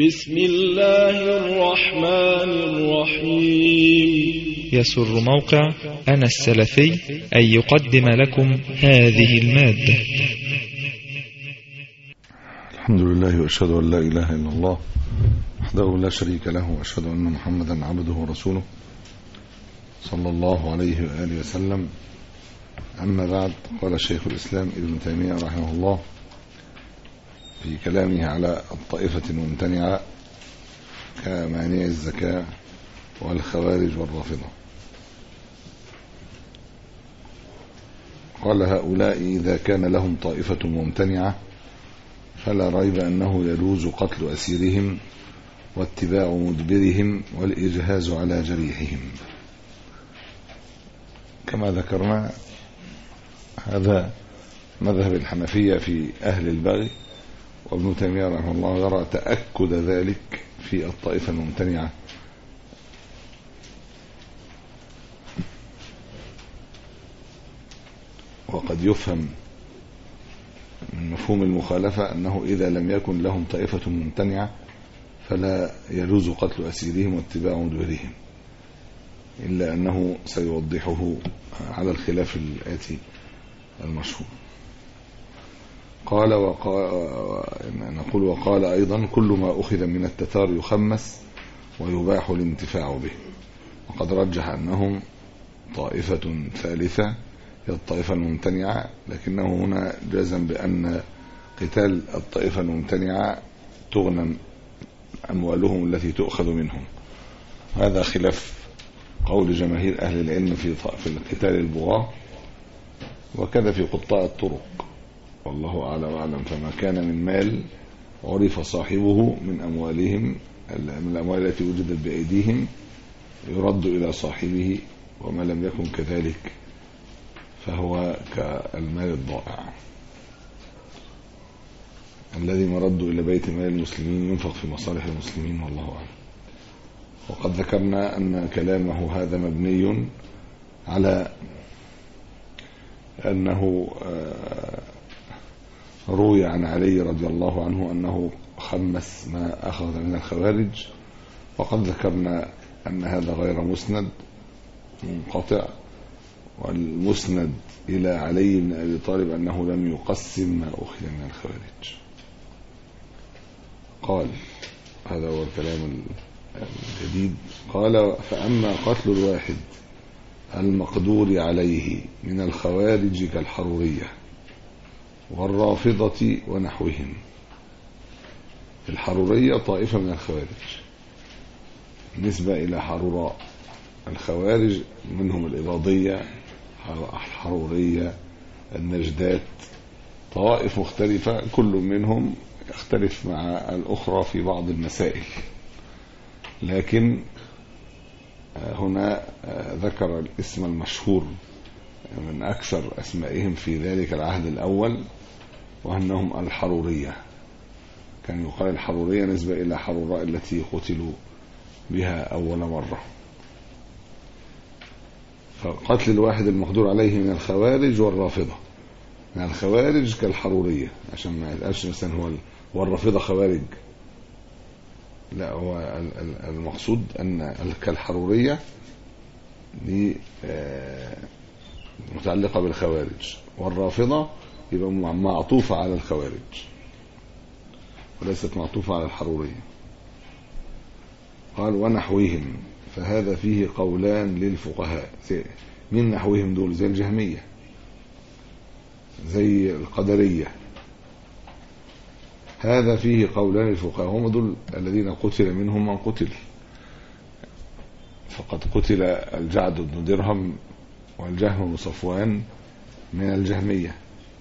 بسم الله الرحمن الرحيم. يسر موقع أنا السلفي أن يقدم لكم هذه المادة. الحمد لله وأشهد أن لا إله إلا الله وحده لا شريك له، وأشهد أن محمدا عبده ورسوله صلى الله عليه وآله وسلم. أما بعد، قال شيخ الإسلام ابن تيمية رحمه الله في كلامه على الطائفة الممتنعة كمانع الزكاة والخوارج والرافضة، قال: هؤلاء إذا كان لهم طائفة ممتنعة فلا ريب أنه يجوز قتل أسيرهم واتباع مدبرهم والإجهاز على جريحهم. كما ذكرنا، هذا مذهب الحنفية في أهل البغي، وابن تيمية رحمه الله يرى تأكد ذلك في الطائفة الممتنعة، وقد يفهم من مفهوم المخالفة أنه إذا لم يكن لهم طائفة ممتنعة فلا يجوز قتل أسيرهم واتباع مدبرهم، إلا أنه سيوضحه على الخلاف الآتي المشهور. نقول وقال أيضا: كل ما أخذ من التتار يخمس ويباح الانتفاع به. وقد رجح أنهم طائفة ثالثة هي الطائفة الممتنعة، لكنه هنا جزم بأن قتال الطائفة الممتنعة تغنم أموالهم التي تؤخذ منهم. هذا خلاف قول جماهير أهل العلم في القتال البغاة، وكذا في قطاع الطرق، والله أعلى وأعلم. فما كان من مال عرف صاحبه من أموالهم، من الأموال التي وجدت بأيديهم، يرد إلى صاحبه، وما لم يكن كذلك فهو كالمال الضائع الذي مرد إلى بيت مال المسلمين ينفق في مصالح المسلمين، والله أعلم. وقد ذكرنا أن كلامه هذا مبني على أنه روي عن علي رضي الله عنه أنه خمس ما أخذ من الخوارج، وقد ذكرنا أن هذا غير مسند، منقطع. والمسند إلى علي بن أبي طالب أنه لم يقسم ما أخذ من الخوارج. قال: هذا هو الكلام الجديد. قال: فأما قتل الواحد المقدور عليه من الخوارج كالحرورية والرافضة ونحوهم. الحرورية طائفة من الخوارج نسبة إلى حروراء. الخوارج منهم الإباضية، الحرورية، النجدات، طوائف مختلفة، كل منهم يختلف مع الأخرى في بعض المسائل، لكن هنا ذكر الاسم المشهور من أكثر أسمائهم في ذلك العهد الأول، وأنهم الحرورية. كان يقال الحرورية نسبة إلى حروراء التي قتلوا بها أول مرة. فقتل الواحد المقدور عليه من الخوارج والرافضة. من الخوارج كالحرورية، عشان ما يتقالش مثلا هو والرافضة خوارج، لا، هو المقصود أن كالحرورية دي متعلقة بالخوارج، والرافضة يبقى معطوفة على الخوارج وليست معطوفة على الحرورية. قال: ونحوهم، فهذا فيه قولان للفقهاء. من نحوهم دول؟ زي الجهمية، زي القدرية. هذا فيه قولان للفقهاء، هم دول الذين قتل منهم من قتل. فقد قتل الجعد بن درهم والجهم بن صفوان من الجهمية،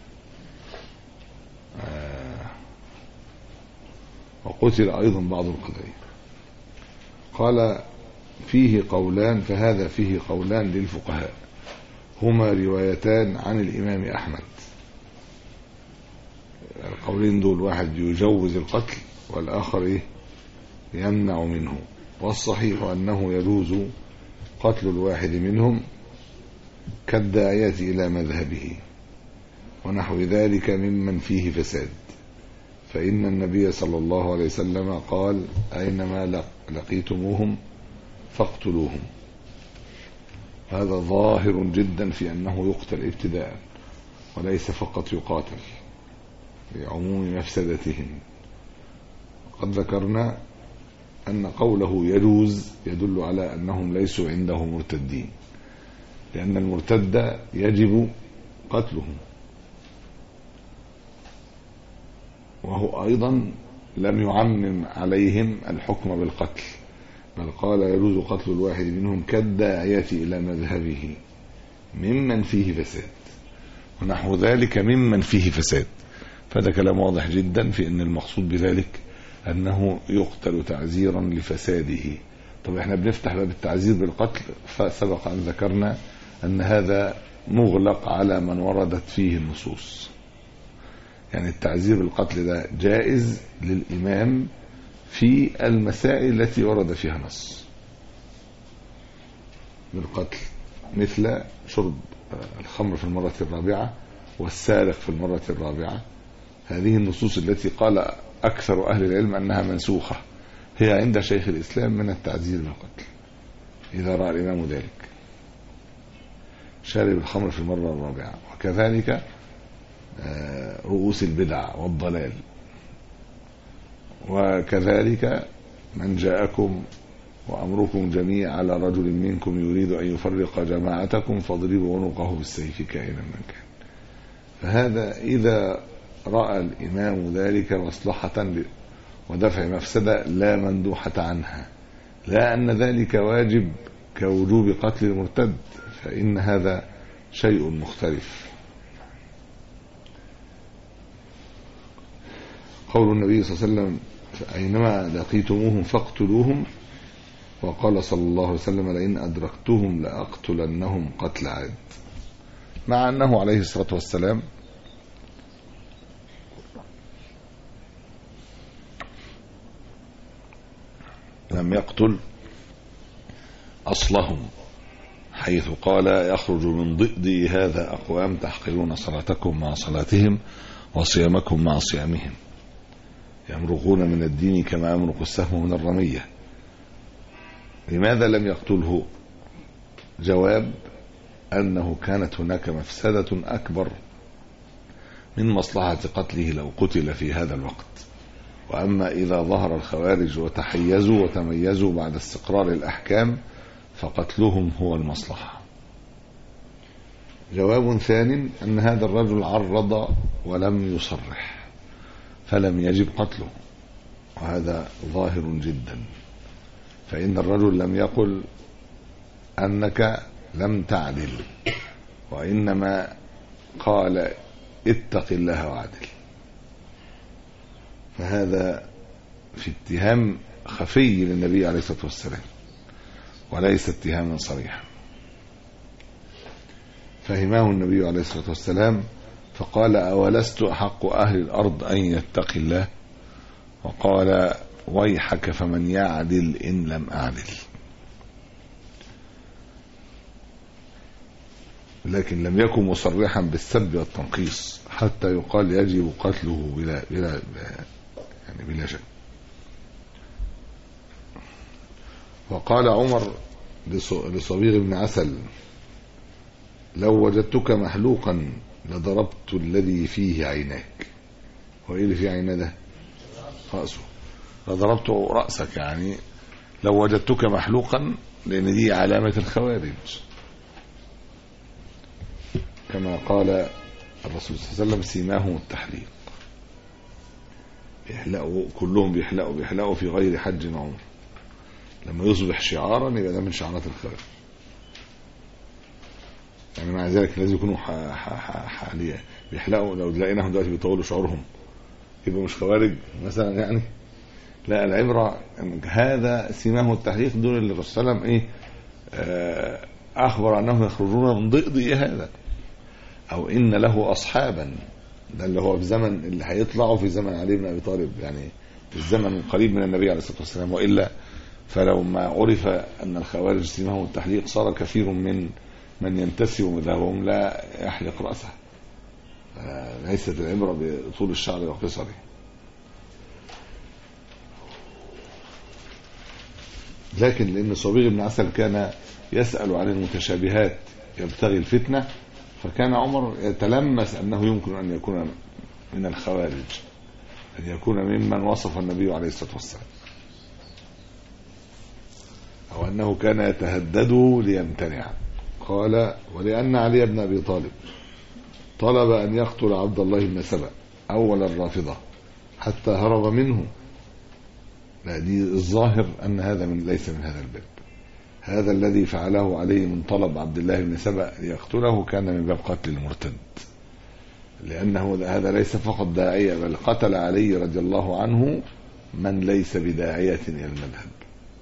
وقتل أيضا بعض القدرية. قال: فيه قولان، فهذا فيه قولان للفقهاء، هما روايتان عن الإمام أحمد. القولين دول، واحد يجوز القتل والآخر يمنع منه. والصحيح أنه يجوز قتل الواحد منهم كالداعية إلى مذهبه ونحو ذلك ممن فيه فساد، فإن النبي صلى الله عليه وسلم قال: أينما لقيتموهم فاقتلوهم. هذا ظاهر جدا في أنه يقتل ابتداء وليس فقط يقاتل لعموم مفسدتهم. قد ذكرنا أن قوله يجوز يدل على أنهم ليسوا عنده مرتدين، لأن المرتد يجب قتله، وهو أيضا لم يعمم عليهم الحكم بالقتل، بل قال: يجوز قتل الواحد منهم كالداعية إلى مذهبه ممن فيه فساد، ونحو ذلك ممن فيه فساد. فهذا كلام واضح جدا في أن المقصود بذلك أنه يقتل تعزيرا لفساده. طب احنا بنفتح باب التعزير بالقتل، فسبق أن ذكرنا أن هذا مغلق على من وردت فيه النصوص. يعني التعزير بالقتل ده جائز للإمام في المسائل التي ورد فيها نص بالقتل، مثل شرب الخمر في المرة الرابعة والسارق في المرة الرابعة. هذه النصوص التي قال أكثر أهل العلم أنها منسوخة هي عند شيخ الإسلام من التعزير بالقتل إذا رأى الإمام ذلك. شارب الخمر في المرة الرابعة، وكذلك رؤوس البدع والضلال، وكذلك من جاءكم وأمركم جميع على رجل منكم يريد أن يفرق جماعتكم فاضربوا عنقه بالسيف كائنا من كان. فهذا إذا رأى الإمام ذلك مصلحة ودفع مفسدة لا مندوحة عنها، لا أن ذلك واجب كوجوب قتل المرتد، فإن هذا شيء مختلف. قول النبي صلى الله عليه وسلم: أينما لقيتموهم فاقتلوهم، وقال صلى الله عليه وسلم: لئن أدركتهم لأقتلنهم قتل عاد، مع أنه عليه الصلاة والسلام لم يقتل أصلهم، حيث قال: يخرج من ضئضي هذا أقوام تحقرون صلاتكم مع صلاتهم وصيامكم مع صيامهم، يمرقون من الدين كما يمرق السهم من الرمية. لماذا لم يقتله؟ جواب: أنه كانت هناك مفسدة أكبر من مصلحة قتله لو قتل في هذا الوقت. وأما إذا ظهر الخوارج وتحيزوا وتميزوا بعد استقرار الأحكام فقتلهم هو المصلحة. جواب ثاني: أن هذا الرجل عرض ولم يصرح فلم يجب قتله، وهذا ظاهر جدا، فإن الرجل لم يقل أنك لم تعدل، وإنما قال: اتق الله وعدل. فهذا في اتهام خفي للنبي عليه الصلاة والسلام وليس اتهاما صريحا. فهمه النبي عليه الصلاة والسلام فقال: أولست أحق أهل الأرض أن يتقي الله؟ وقال: ويحك فمن يعدل إن لم أعدل. لكن لم يكن مصرحا بالسب والتنقيص حتى يقال يجب قتله بلا شك. وقال عمر لصبيغ بن عسل: لو وجدتك محلوقا لضربت الذي فيه عيناك. وإيه اللي فيه عيناه ده؟ رأسه. لضربت رأسك، يعني لو وجدتك محلوقا، لأن دي علامة الخوارج، كما قال الرسول صلى الله عليه وسلم: سيماهم التحليق. بيحلقوا كلهم، بيحلقوا في غير حج وعمر. لما يصبح شعارا يبقى ده من شعارات الخوارج. يعني مع ذلك لازم يكونوا حاليا بيحلقوا. لو لقيناهم دلوقتي بيطولوا شعورهم يبقى مش خوارج مثلا يعني. لا، العبرة هذا سيماهم التحليق، دول اللي الرسول صلى الله عليه وسلم أخبر أنهم يخرجون من ضئضي هذا، أو إن له أصحابا. ده اللي هو في زمن اللي هيطلعوا في زمن علي بن أبي طالب، يعني في الزمن قريب من النبي عليه الصلاة والسلام. وإلا فلو ما عرف أن الخوارج سيماهم التحليق صار كثير من ينتسب مذهبهم لا يحلق رأسه. ليست العبرة بطول الشعر وقصره. لكن لأن صبيغ بن عسل كان يسأل عن المتشابهات يبتغي الفتنة، فكان عمر يتلمس أنه يمكن أن يكون من الخوارج، أن يكون ممن وصف النبي عليه الصلاة والسلام، أو أنه كان يتهدد ليمتنع. قال: ولأن علي بن أبي طالب طلب أن يقتل عبد الله بن سبأ أول الرافضة حتى هرب منه. لا، دي الظاهر أن هذا ليس من هذا الباب. هذا الذي فعله علي من طلب عبد الله بن سبأ ليقتله كان من باب قتل المرتد، لأنه هذا ليس فقط داعية، بل قتل علي رضي الله عنه من ليس بداعية إلى المذهب،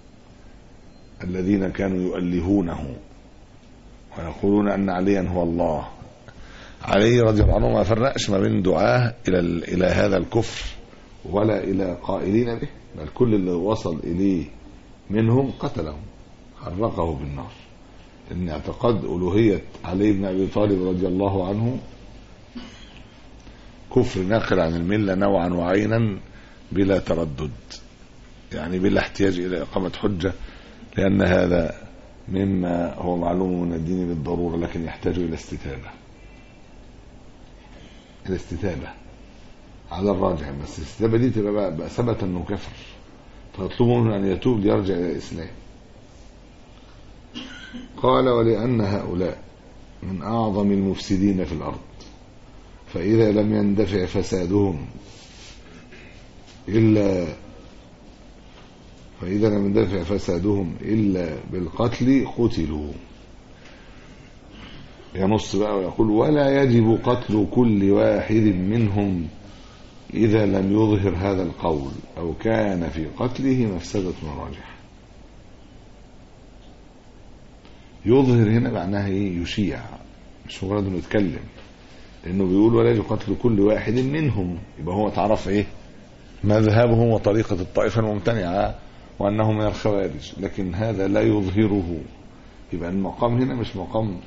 الذين كانوا يؤلهونه ويقولون أن عليا هو الله. علي رضي الله عنه ما فرقش ما بين دعاه إلى هذا الكفر ولا إلى قائلين به، بل كل اللي وصل إليه منهم قتلهم، حرقه بالنار. إن اعتقاد ألوهية علي بن أبي طالب رضي الله عنه كفر ناقل عن الملة نوعا وعينا بلا تردد، يعني بلا احتياج إلى إقامة حجة، لأن هذا مما هو معلوم من الدين بالضرورة، لكن يحتاج إلى الاستتابة على الراجح. بس الاستتابة دي تبقى بقى ثبت أنه كفر، فيطلبوا منه أن يتوب ليرجع إلى الإسلام. قال: ولأن هؤلاء من أعظم المفسدين في الأرض، فإذا لم يندفع فسادهم إلا بالقتل قتلوا. ينص بقى ويقول: ولا يجب قتل كل واحد منهم إذا لم يظهر هذا القول أو كان في قتله مفسدة راجحة. يظهر هنا معناها إيه؟ يشيع، مش مجرد إنه يتكلم، لأنه بيقول ولا يجب قتل كل واحد منهم، يبقى هو تعرف إيه؟ مذهبهم وطريقة الطائفة الممتنعة وأنه من الخوارج، لكن هذا لا يظهره. يبقى المقام هنا مش مقام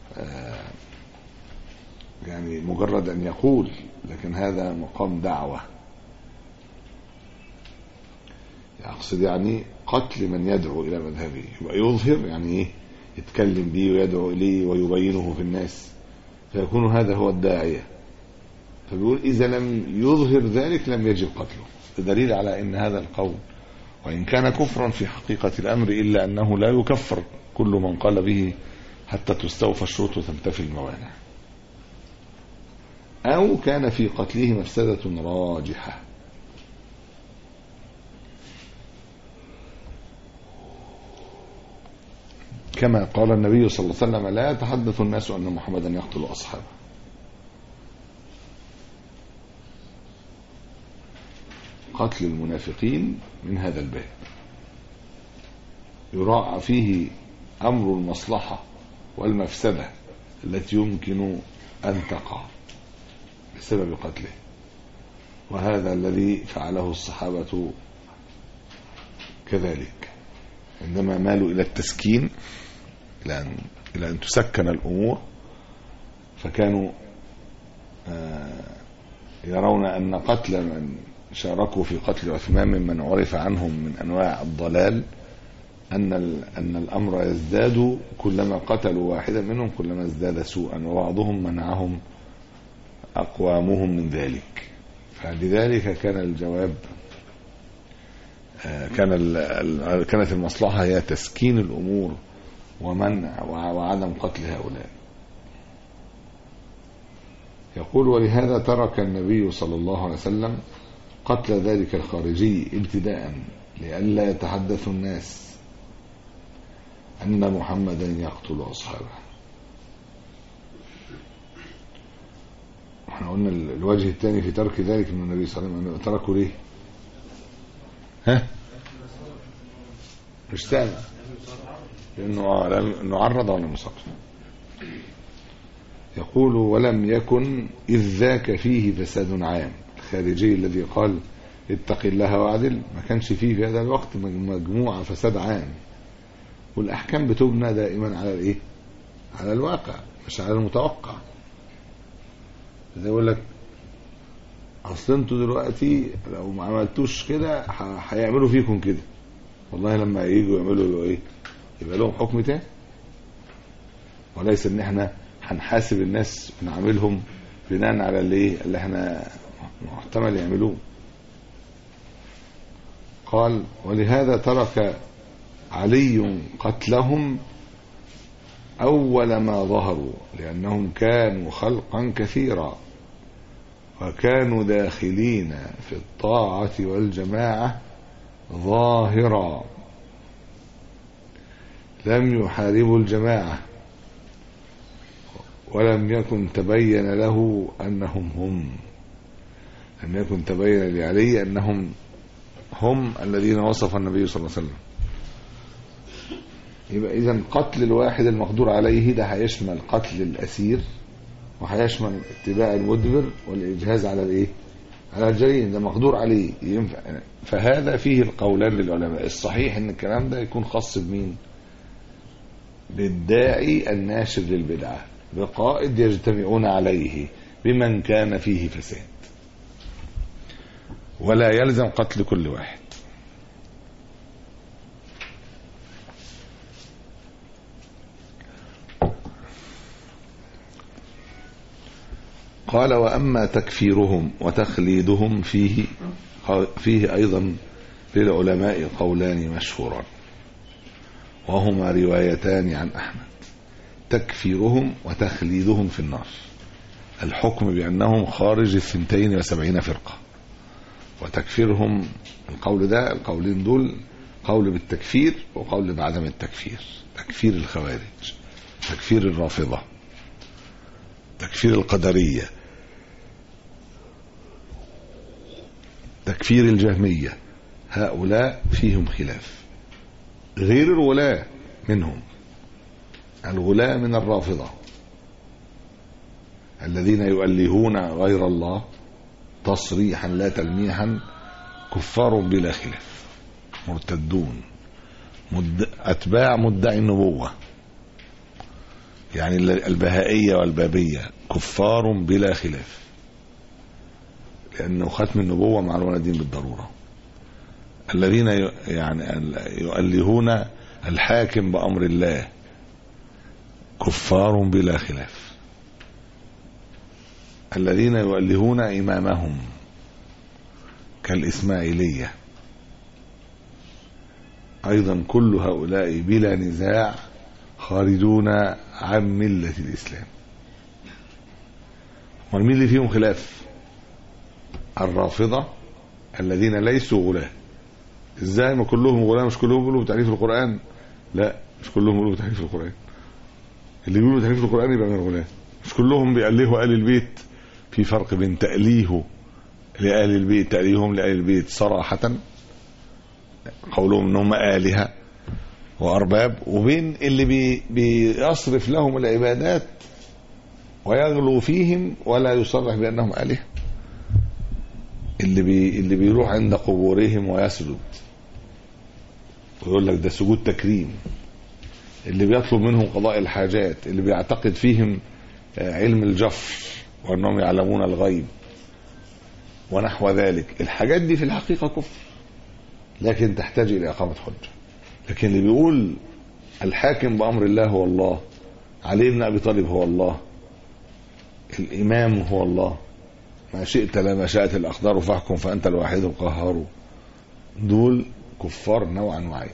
يعني مجرد أن يقول، لكن هذا مقام دعوة. أقصد يعني قتل من يدعو إلى مذهبه، يبقى يظهر يعني إيه؟ يتكلم به ويدعو إليه ويبينه في الناس، فيكون هذا هو الداعية. فبيقول إذا لم يظهر ذلك لم يجب قتله. دليل على أن هذا القول وإن كان كفرا في حقيقة الأمر إلا أنه لا يكفر كل من قال به حتى تستوفى الشروط وتنتفي الموانع، أو كان في قتله مفسدة راجحة. كما قال النبي صلى الله عليه وسلم: لا يتحدث الناس أن محمدا يقتل أصحابه. قتل المنافقين من هذا الباب يراعى فيه أمر المصلحة والمفسدة التي يمكن أن تقع بسبب قتله، وهذا الذي فعله الصحابة كذلك عندما مالوا إلى التسكين، إلى أن تسكن الأمور، فكانوا يرون أن قتل من شاركوا في قتل عثمان ممن عرف عنهم من أنواع الضلال أن الأمر يزداد كلما قتلوا واحدا منهم كلما ازداد سوءا، وبعضهم منعهم أقوامهم من ذلك. فلذلك كان الجواب كانت المصلحة هي تسكين الأمور ومنع وعدم قتل هؤلاء. يقول: ولهذا ترك النبي صلى الله عليه وسلم قتل ذلك الخارجي ابتداء لئلا يتحدث الناس أن محمدا يقتل أصحابه. احنا قلنا الوجه الثاني في ترك ذلك من النبي صلى الله عليه وسلم، تركوا ليه؟ مش تاني لأنه عرض ولا مصاب. يقول: ولم يكن إذ ذاك فيه فساد عام. الخارجي الذي قال اتق الله واعدل ما كانش فيه في هذا الوقت مجموعة فساد عام، والأحكام بتبنى دائما على الإيه؟ على الواقع مش على المتوقع. زي يقول لك أصل انتوا دلوقتي لو ما عملتوش كده هيعملوا فيكم كده، والله لما ييجوا يعملوا ايه يبقى لهم حكم تاني، وليس ان احنا هنحاسب الناس ونعملهم بناء على اللي احنا محتمل يعملوه. قال ولهذا ترك علي قتلهم أول ما ظهروا، لأنهم كانوا خلقا كثيرا وكانوا داخلين في الطاعة والجماعة ظاهرا، لم يحاربوا الجماعة ولم يكن تبين له أنهم هم، لم يكن تبين لعلي أنهم هم الذين وصف النبي صلى الله عليه وسلم. يبقى إذن قتل الواحد المقدور عليه ده هيشمل قتل الأسير وهيشمل اتباع المدبر والإجهاز على على الجريم، ده مقدور عليه ينفع. فهذا فيه القولان للعلماء. الصحيح ان الكلام ده يكون خاص بمين؟ بالداعي الناشر للبدعة، بقائد يجتمعون عليه، بمن كان فيه فساد، ولا يلزم قتل كل واحد. قال وأما تكفيرهم وتخليدهم فيه أيضا للعلماء قولان مشهوران، وهما روايتان عن أحمد. تكفيرهم وتخليدهم في النار، الحكم بأنهم خارج 72 فرقة، وتكفيرهم القول ده، القولين دول قول بالتكفير وقول بعدم التكفير. تكفير الخوارج، تكفير الرافضة، تكفير القدرية، تكفير الجهمية، هؤلاء فيهم خلاف. غير الولاة منهم، الولاة من الرافضة الذين يؤلهون غير الله تصريحا لا تلميحا، كفار بلا خلاف، مرتدون، أتباع مدعي النبوة، يعني البهائية والبابية كفار بلا خلاف، لأنه ختم النبوة معلوم الدين بالضرورة. الذين يعني يؤلهون الحاكم بأمر الله كفار بلا خلاف. الذين يؤلهون إمامهم كالإسماعيلية أيضا كل هؤلاء بلا نزاع خارجون عن ملة الإسلام. ومين اللي فيهم خلاف؟ الرافضة الذين ليسوا غلاة. ازاي ما كلهم غلاة؟ مش كلهم بيقولوا بتعريف القرآن؟ لا، مش كلهم بيقولوا بتعريف القرآن. اللي بيقولوا بتعريف القرآن يبقى من الغلاة. مش كلهم بيألهوا آل البيت. في فرق بين تأليه لآل البيت، تأليههم لآل البيت صراحة قولهم انهم آلهة وأرباب، وبين اللي بيصرف لهم العبادات ويغلو فيهم ولا يصرح بأنهم آلهة. اللي بيروح عند قبورهم ويسجد ويقول لك ده سجود تكريم، اللي بيطلب منهم قضاء الحاجات، اللي بيعتقد فيهم علم الجفر وأنهم يعلمون الغيب ونحو ذلك، الحاجات دي في الحقيقة كفر، لكن تحتاج إلى إقامة حجة. لكن اللي بيقول الحاكم بأمر الله هو الله، علي بن أبي طالب هو الله، الإمام هو الله، ما شئت لما شاءت الأقدار فاحكم فأنت الواحد القهار، دول كفار نوعا وعين.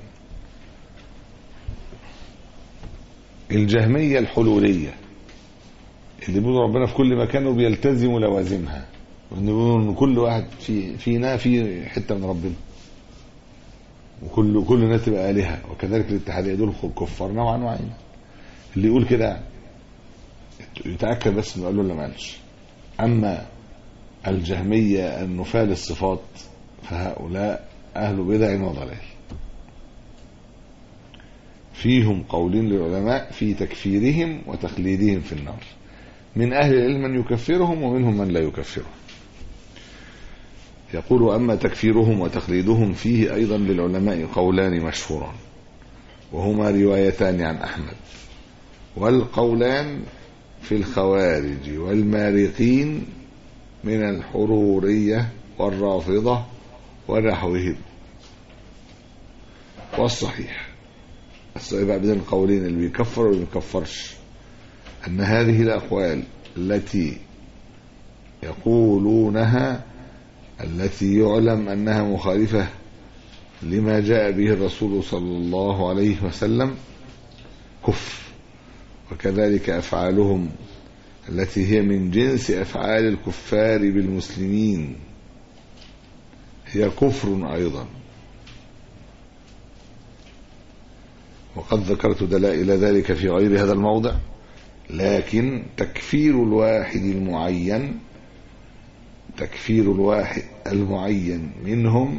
الجهمية الحلولية اللي بيقولوا ربنا في كل مكان وبيلتزموا لوازمها، وبيقولوا ان كل واحد فينا في حتة من ربنا، وكل الناس تبقى آلهة، وكذلك الاتحادية، دول كفار نوعا وعين. اللي يقول كده يتأكد بس انه قال له ولا ما قالش. اما الجهمية النفاة للصفات فهؤلاء أهل بدع وضلال. فيهم قولين للعلماء في تكفيرهم وتخليدهم في النار، من أهل العلم من يكفرهم ومنهم من لا يكفرهم. يقول أما تكفيرهم وتخليدهم فيه أيضا للعلماء قولان مشهوران، وهما روايتان عن أحمد، والقولان في الخوارج والمارقين من الحرورية والرافضة ونحوهم. والصحيح السؤال بقى بين القولين اللي بيكفر واللي ما بيكفرش، أن هذه الأقوال التي يقولونها التي يعلم أنها مخالفة لما جاء به الرسول صلى الله عليه وسلم كفر، وكذلك أفعالهم التي هي من جنس أفعال الكفار بالمسلمين هي كفر أيضا. وقد ذكرت دلائل ذلك في غير هذا الموضع، لكن تكفير الواحد المعين منهم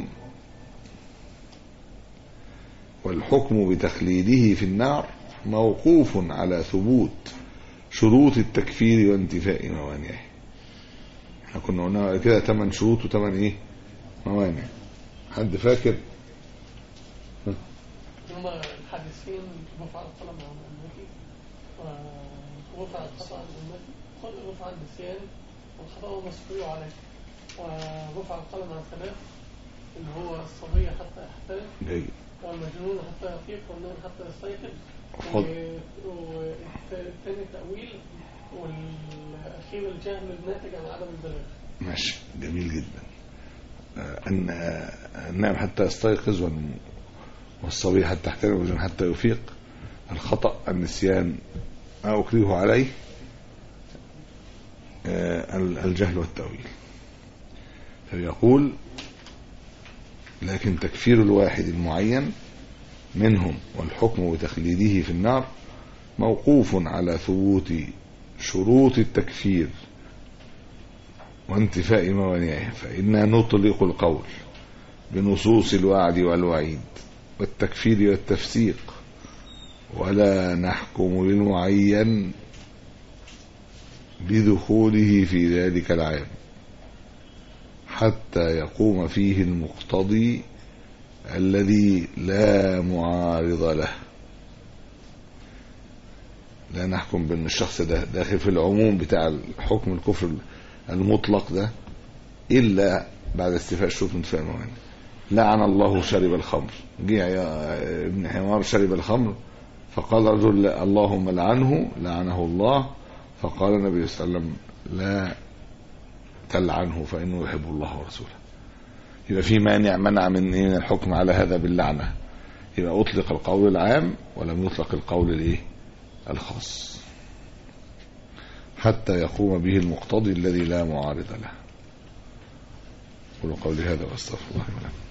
والحكم بتخليده في النار موقوف على ثبوت شروط التكفير وانتفاء موانعه. احنا كنا قلنا كده 8 شروط و8 موانع. حد فاكر؟ هم الحديثين رفع القلم عن أمتي ورفع الخطأ عن أمتي، رفع النسيان والخطأ مسؤول عليه، ورفع القلم عن 3 اللي هو الصبي حتى يحترم والمجنون حتى يفيق والنوم حتى يستيقظ، والثاني تأويل، والأخير الجهل الناتج عن عدم البلاغ. ماشي، جميل جدا. أن النائم حتى يستيقظ والصبي حتى يحترم والمجنون حتى يفيق، الخطأ النسيان ما أكرهه عليه، الجهل والتأويل. فيقول لكن تكفير الواحد المعين منهم والحكم بتخليده في النار موقوف على ثبوت شروط التكفير وانتفاء موانعه، فإنا نطلق القول بنصوص الوعد والوعيد والتكفير والتفسيق، ولا نحكم للمعين بدخوله في ذلك العام حتى يقوم فيه المقتضي الذي لا معارض له. لا نحكم بأن الشخص ده داخل في العموم بتاع الحكم الكفر المطلق ده إلا بعد استيفاء الشروط وانتفاء الموانع. لعن الله شرب الخمر، جه يا ابن حمار شرب الخمر، فقال رجل اللهم لعنه، لعنه الله، فقال النبي صلى الله عليه وسلم لا تلعنه فإنه يحب الله ورسوله. يبقى في منع من الحكم على هذا باللعنة، يبقى أطلق القول العام ولم يطلق القول الخاص حتى يقوم به المقتضي الذي لا معارض له. قولوا قولي هذا واستغفر الله لي ولكم.